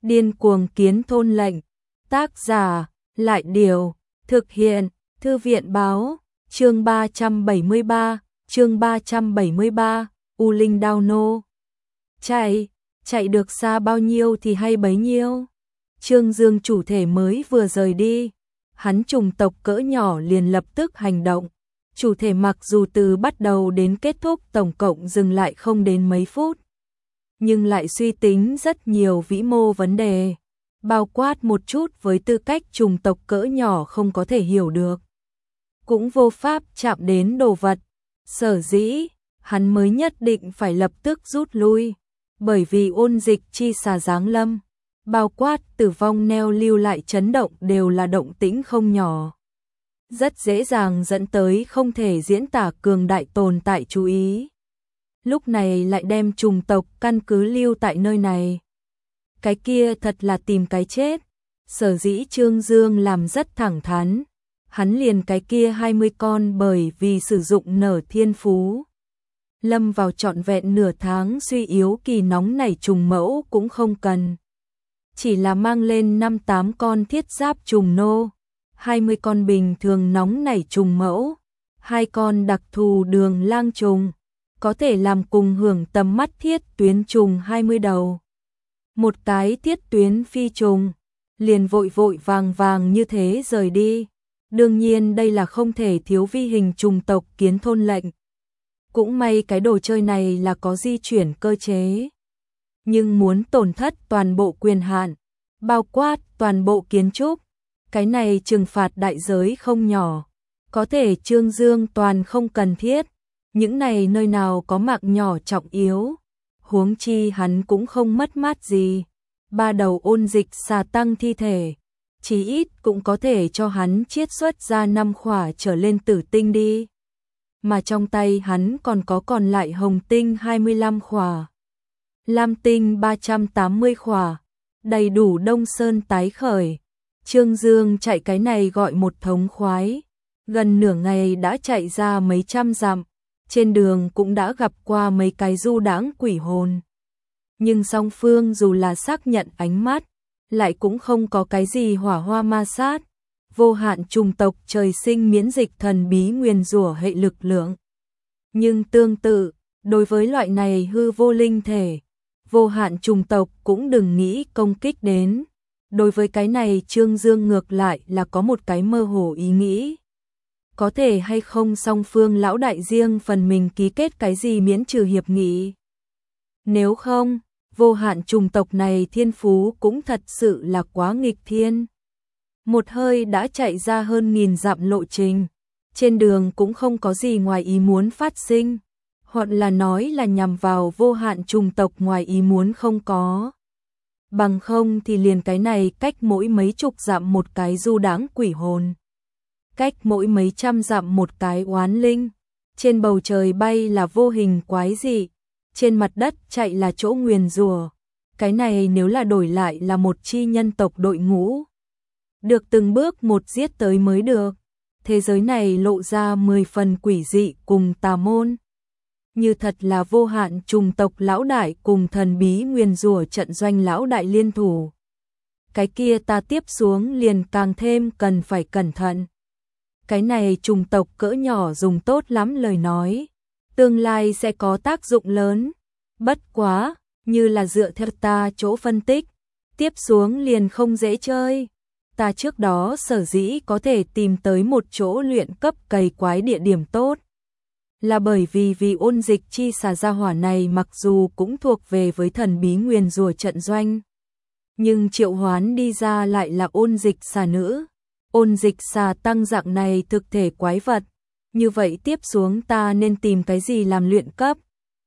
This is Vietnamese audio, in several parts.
Điên cuồng kiến thôn lệnh. Tác giả, Lại Điều. Thực hiện, Thư viện báo. Chương 373, U Linh Đao Nô. Chạy được xa bao nhiêu thì hay bấy nhiêu. Trương Dương chủ thể mới vừa rời đi, hắn trùng tộc cỡ nhỏ liền lập tức hành động. Chủ thể mặc dù từ bắt đầu đến kết thúc tổng cộng dừng lại không đến mấy phút, nhưng lại suy tính rất nhiều vĩ mô vấn đề, bao quát một chút với tư cách trùng tộc cỡ nhỏ không có thể hiểu được, cũng vô pháp chạm đến đồ vật. Sở dĩ, hắn mới nhất định phải lập tức rút lui, bởi vì ôn dịch chi xà giáng lâm, bao quát tử vong neo lưu lại chấn động đều là động tĩnh không nhỏ. Rất dễ dàng dẫn tới không thể diễn tả cường đại tồn tại chú ý. Lúc này lại đem trùng tộc căn cứ lưu tại nơi này. Cái kia thật là tìm cái chết. Sở dĩ Trương Dương làm rất thẳng thắn. Hắn liền cái kia 20 con bởi vì sử dụng nở thiên phú. Lâm vào trọn vẹn nửa tháng suy yếu kỳ nóng nảy trùng mẫu cũng không cần. Chỉ là mang lên 5-8 con thiết giáp trùng nô, 20 con bình thường nóng nảy trùng mẫu, 2 con đặc thù đường lang trùng, có thể làm cùng hưởng tầm mắt thiết tuyến trùng 20 đầu. Một cái thiết tuyến phi trùng, liền vội vàng như thế rời đi. Đương nhiên đây là không thể thiếu vi hình trùng tộc kiến thôn lệnh. Cũng may cái đồ chơi này là có di chuyển cơ chế. Nhưng muốn tổn thất toàn bộ quyền hạn, bao quát toàn bộ kiến trúc, cái này trừng phạt đại giới không nhỏ. Có thể Trương Dương toàn không cần thiết, những này nơi nào có mạng nhỏ trọng yếu, huống chi hắn cũng không mất mát gì. 3 đầu ôn dịch xà tăng thi thể, chí ít cũng có thể cho hắn chiết xuất ra 5 khỏa trở lên tử tinh đi. Mà trong tay hắn còn lại hồng tinh 25 khỏa, lam tinh 380 khỏa, đầy đủ Đông Sơn tái khởi. Trương Dương chạy cái này gọi một thống khoái, gần nửa ngày đã chạy ra mấy trăm dặm, trên đường cũng đã gặp qua mấy cái du đãng quỷ hồn. Nhưng song phương dù là xác nhận ánh mắt, lại cũng không có cái gì hỏa hoa ma sát, vô hạn trùng tộc trời sinh miễn dịch thần bí nguyền rủa hệ lực lượng. Nhưng tương tự, đối với loại này hư vô linh thể, vô hạn trùng tộc cũng đừng nghĩ công kích đến. Đối với cái này Trương Dương ngược lại là có một cái mơ hồ ý nghĩ. Có thể hay không song phương lão đại riêng phần mình ký kết cái gì miễn trừ hiệp nghị. Nếu không, vô hạn trùng tộc này thiên phú cũng thật sự là quá nghịch thiên. Một hơi đã chạy ra hơn 1000 dặm lộ trình, trên đường cũng không có gì ngoài ý muốn phát sinh, hoặc là nói là nhằm vào vô hạn trùng tộc ngoài ý muốn không có. Bằng không thì liền cái này cách mỗi mấy chục dặm một cái du đãng quỷ hồn, cách mỗi mấy trăm dặm một cái oán linh, trên bầu trời bay là vô hình quái dị, trên mặt đất chạy là chỗ nguyền rủa. Cái này nếu là đổi lại là một chi nhân tộc đội ngũ, được từng bước một giết tới mới được. Thế giới này lộ ra 10 phần quỷ dị cùng tà môn. Như thật là vô hạn trùng tộc lão đại cùng thần bí nguyền rủa trận doanh lão đại liên thủ. Cái kia ta tiếp xuống liền càng thêm cần phải cẩn thận. Cái này trùng tộc cỡ nhỏ dùng tốt lắm lời nói, tương lai sẽ có tác dụng lớn. Bất quá, như là dựa theo ta chỗ phân tích, tiếp xuống liền không dễ chơi. Ta trước đó sở dĩ có thể tìm tới một chỗ luyện cấp cày quái địa điểm tốt, là bởi vì ôn dịch chi xà gia hỏa này mặc dù cũng thuộc về với thần bí nguyền rủa trận doanh, nhưng triệu hoán đi ra lại là ôn dịch xà nữ, ôn dịch xà tăng dạng này thực thể quái vật. Như vậy tiếp xuống ta nên tìm cái gì làm luyện cấp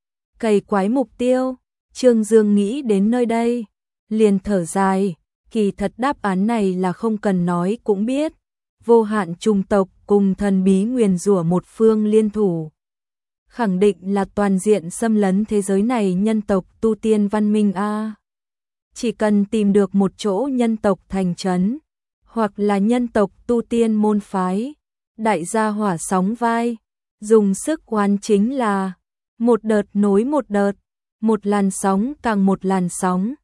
cày quái mục tiêu? Trương Dương nghĩ đến nơi đây, liền thở dài. Kỳ thật đáp án này là không cần nói cũng biết. Vô hạn trùng tộc cùng thần bí nguyền rủa một phương liên thủ, khẳng định là toàn diện xâm lấn thế giới này nhân tộc tu tiên văn minh a. Chỉ cần tìm được một chỗ nhân tộc thành trấn, hoặc là nhân tộc tu tiên môn phái, đại gia hỏa sóng vai, dùng sức oán chính là một đợt nối một đợt, một làn sóng càng một làn sóng.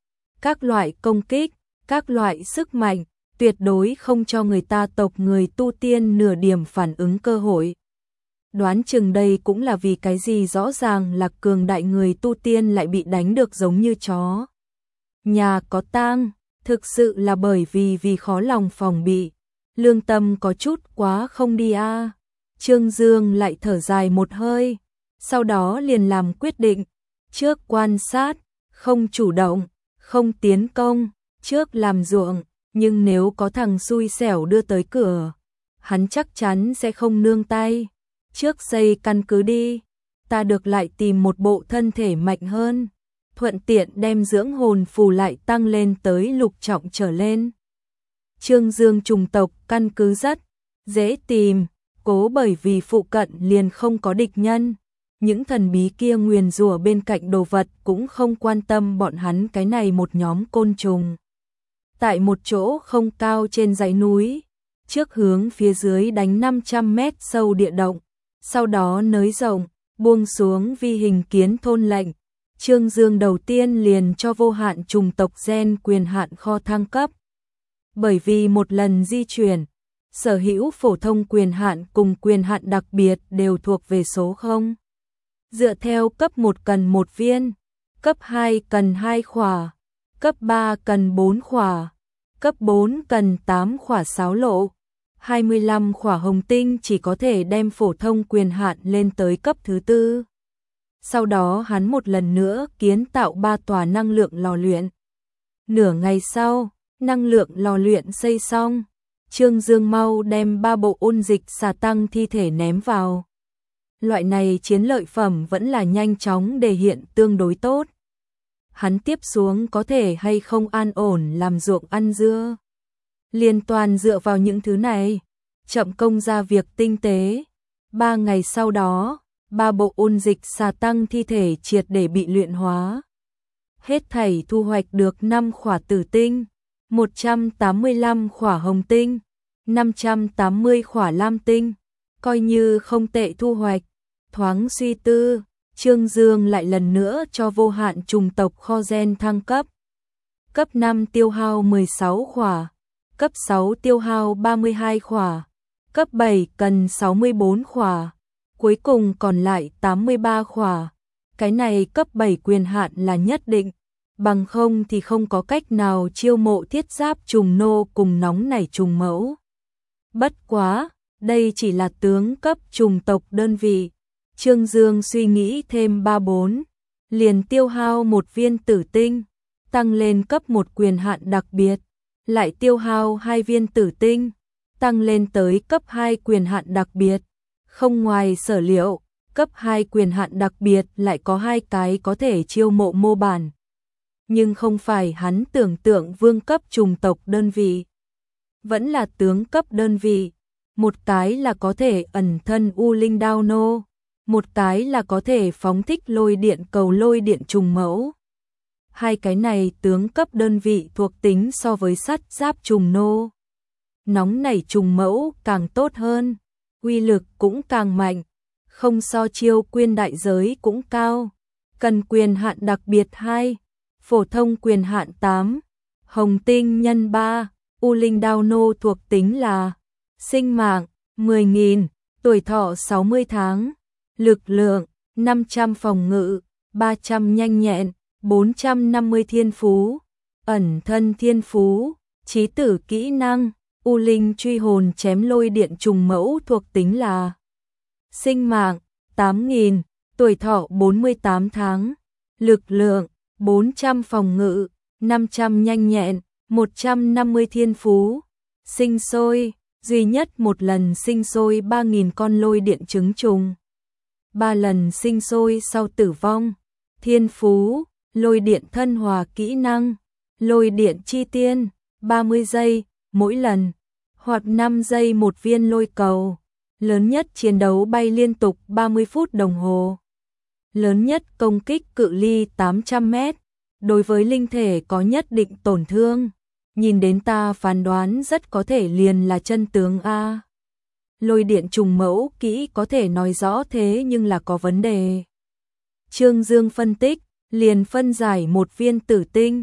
các loại công kích, các loại sức mạnh, tuyệt đối không cho người ta tộc người tu tiên nửa điểm phản ứng cơ hội. Đoán chừng đây cũng là vì cái gì rõ ràng là cường đại người tu tiên lại bị đánh được giống như chó nhà có tang, thực sự là bởi vì khó lòng phòng bị. Lương tâm có chút quá không đi a. Trương Dương lại thở dài một hơi, sau đó liền làm quyết định, trước quan sát, không chủ động, không tiến công, trước làm ruộng, nhưng nếu có thằng xui xẻo đưa tới cửa, hắn chắc chắn sẽ không nương tay. Trước xây căn cứ đi, ta được lại tìm một bộ thân thể mạnh hơn, thuận tiện đem dưỡng hồn phù lại tăng lên tới lục trọng trở lên. Trương Dương trùng tộc căn cứ rất dễ tìm, cố bởi vì phụ cận liền không có địch nhân. Những thần bí kia nguyền rủa bên cạnh đồ vật cũng không quan tâm bọn hắn cái này một nhóm côn trùng. Tại một chỗ không cao trên dãy núi, trước hướng phía dưới đánh 500 mét sâu địa động, sau đó nới rộng, buông xuống vi hình kiến thôn lệnh. Trương Dương đầu tiên liền cho vô hạn trùng tộc gen quyền hạn kho thăng cấp. Bởi vì một lần di chuyển, sở hữu phổ thông quyền hạn cùng quyền hạn đặc biệt đều thuộc về số 0. Dựa theo cấp 1 cần 1 viên, cấp 2 cần 2 khỏa, cấp 3 cần 4 khỏa, cấp 4 cần 8 khỏa sáo lộ, 25 khỏa hồng tinh chỉ có thể đem phổ thông quyền hạn lên tới cấp thứ 4. Sau đó hắn một lần nữa kiến tạo 3 tòa năng lượng lò luyện. Nửa ngày sau, năng lượng lò luyện xây xong, Trương Dương mau đem 3 bộ ôn dịch xà tăng thi thể ném vào. Loại này chiến lợi phẩm vẫn là nhanh chóng để hiện tương đối tốt. Hắn tiếp xuống có thể hay không an ổn làm ruộng ăn dưa, liên toàn dựa vào những thứ này, chậm công ra việc tinh tế. 3 ngày sau đó, 3 bộ ôn dịch xà tăng thi thể triệt để bị luyện hóa. Hết thảy thu hoạch được 5 khỏa tử tinh, 185 khỏa hồng tinh, 580 khỏa lam tinh, coi như không tệ thu hoạch. Thoáng suy tư, Trương Dương lại lần nữa cho vô hạn trùng tộc kho gen thăng cấp. Cấp 5 tiêu hao 16 khỏa, cấp 6 tiêu hao 32 khỏa, cấp 7 cần 64 khỏa, cuối cùng còn lại 83 khỏa. Cái này cấp 7 quyền hạn là nhất định, bằng không thì không có cách nào chiêu mộ thiết giáp trùng nô cùng nóng nảy trùng mẫu. Bất quá, đây chỉ là tướng cấp trùng tộc đơn vị. Trương Dương suy nghĩ thêm 3-4, liền tiêu hao một viên tử tinh, tăng lên cấp 1 quyền hạn đặc biệt, lại tiêu hao 2 viên tử tinh, tăng lên tới cấp 2 quyền hạn đặc biệt. Không ngoài sở liệu, cấp 2 quyền hạn đặc biệt lại có 2 cái có thể chiêu mộ mô bản. Nhưng không phải hắn tưởng tượng vương cấp trùng tộc đơn vị, vẫn là tướng cấp đơn vị. Một cái là có thể ẩn thân U Linh Đao Nô, một cái là có thể phóng thích lôi điện cầu lôi điện trùng mẫu. Hai cái này tướng cấp đơn vị thuộc tính so với sắt giáp trùng nô, nóng nảy trùng mẫu càng tốt hơn, uy lực cũng càng mạnh, không so chiêu quyên đại giới cũng cao. Cần quyền hạn đặc biệt 2, phổ thông quyền hạn 8, hồng tinh nhân 3, U Linh Đao Nô thuộc tính là sinh mạng 10.000, tuổi thọ 60 tháng, lực lượng 500 phòng ngự, 300 nhanh nhẹn, 450 thiên phú, ẩn thân thiên phú, trí tử kỹ năng, U Linh truy hồn chém lôi điện trùng mẫu thuộc tính là sinh mạng 8.000, tuổi thọ 48 tháng, lực lượng 400 phòng ngự, 500 nhanh nhẹn, 150 thiên phú, sinh sôi, duy nhất một lần sinh sôi 3.000 con lôi điện trứng trùng, 3 lần sinh sôi sau tử vong. Thiên phú, lôi điện thân hòa kỹ năng, lôi điện chi tiên, 30 giây, mỗi lần, hoặc 5 giây một viên lôi cầu, lớn nhất chiến đấu bay liên tục 30 phút đồng hồ, lớn nhất công kích cự ly 800 mét, đối với linh thể có nhất định tổn thương, nhìn đến ta phán đoán rất có thể liền là chân tướng A. Lôi điện trùng mẫu kỹ có thể nói rõ thế nhưng là có vấn đề. Trương Dương phân tích, liền phân giải một viên tử tinh,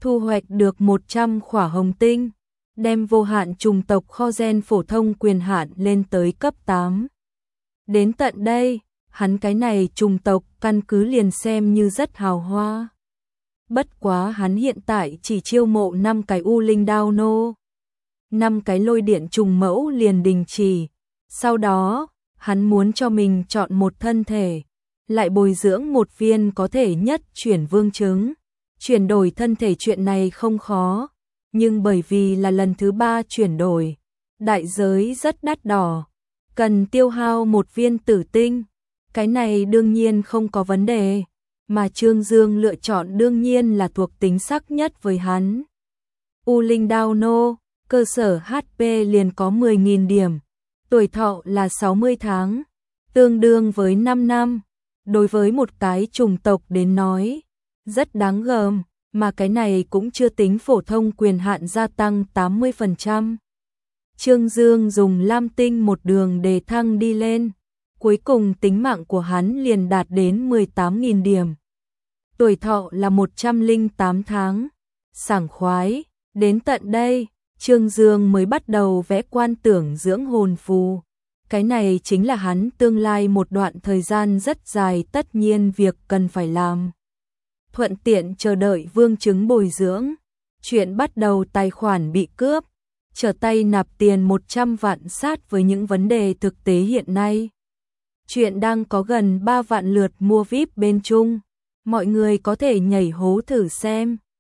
thu hoạch được 100 khỏa hồng tinh, đem vô hạn chủng tộc kho gen phổ thông quyền hạn lên tới cấp 8. Đến tận đây, hắn cái này chủng tộc căn cứ liền xem như rất hào hoa. Bất quá hắn hiện tại chỉ chiêu mộ 5 cái U Linh Đao Nô. 5 cái lôi điện trùng mẫu liền đình chỉ. Sau đó, hắn muốn cho mình chọn một thân thể, lại bồi dưỡng một viên có thể nhất chuyển vương trứng. Chuyển đổi thân thể chuyện này không khó, nhưng bởi vì là lần thứ 3 chuyển đổi, đại giới rất đắt đỏ, cần tiêu hao một viên tử tinh. Cái này đương nhiên không có vấn đề, mà Trương Dương lựa chọn đương nhiên là thuộc tính sắc nhất với hắn. U Linh Đao Nô, cơ sở HP liền có 10.000 điểm, tuổi thọ là 60 tháng, tương đương với 5 năm. Đối với một cái chủng tộc đến nói, rất đáng gờm, mà cái này cũng chưa tính phổ thông quyền hạn gia tăng 80%. Trương Dương dùng lam tinh một đường đề thăng đi lên, cuối cùng tính mạng của hắn liền đạt đến 18.000 điểm. Tuổi thọ là 108 tháng, sảng khoái, đến tận đây, Trương Dương mới bắt đầu vẽ quan tưởng dưỡng hồn phù. Cái này chính là hắn tương lai một đoạn thời gian rất dài tất nhiên việc cần phải làm. Thuận tiện chờ đợi vương trứng bồi dưỡng. Chuyện bắt đầu tài khoản bị cướp, trở tay nạp tiền 100 vạn sát với những vấn đề thực tế hiện nay. Chuyện đang có gần 3 vạn lượt mua VIP bên Trung. Mọi người có thể nhảy hố thử xem.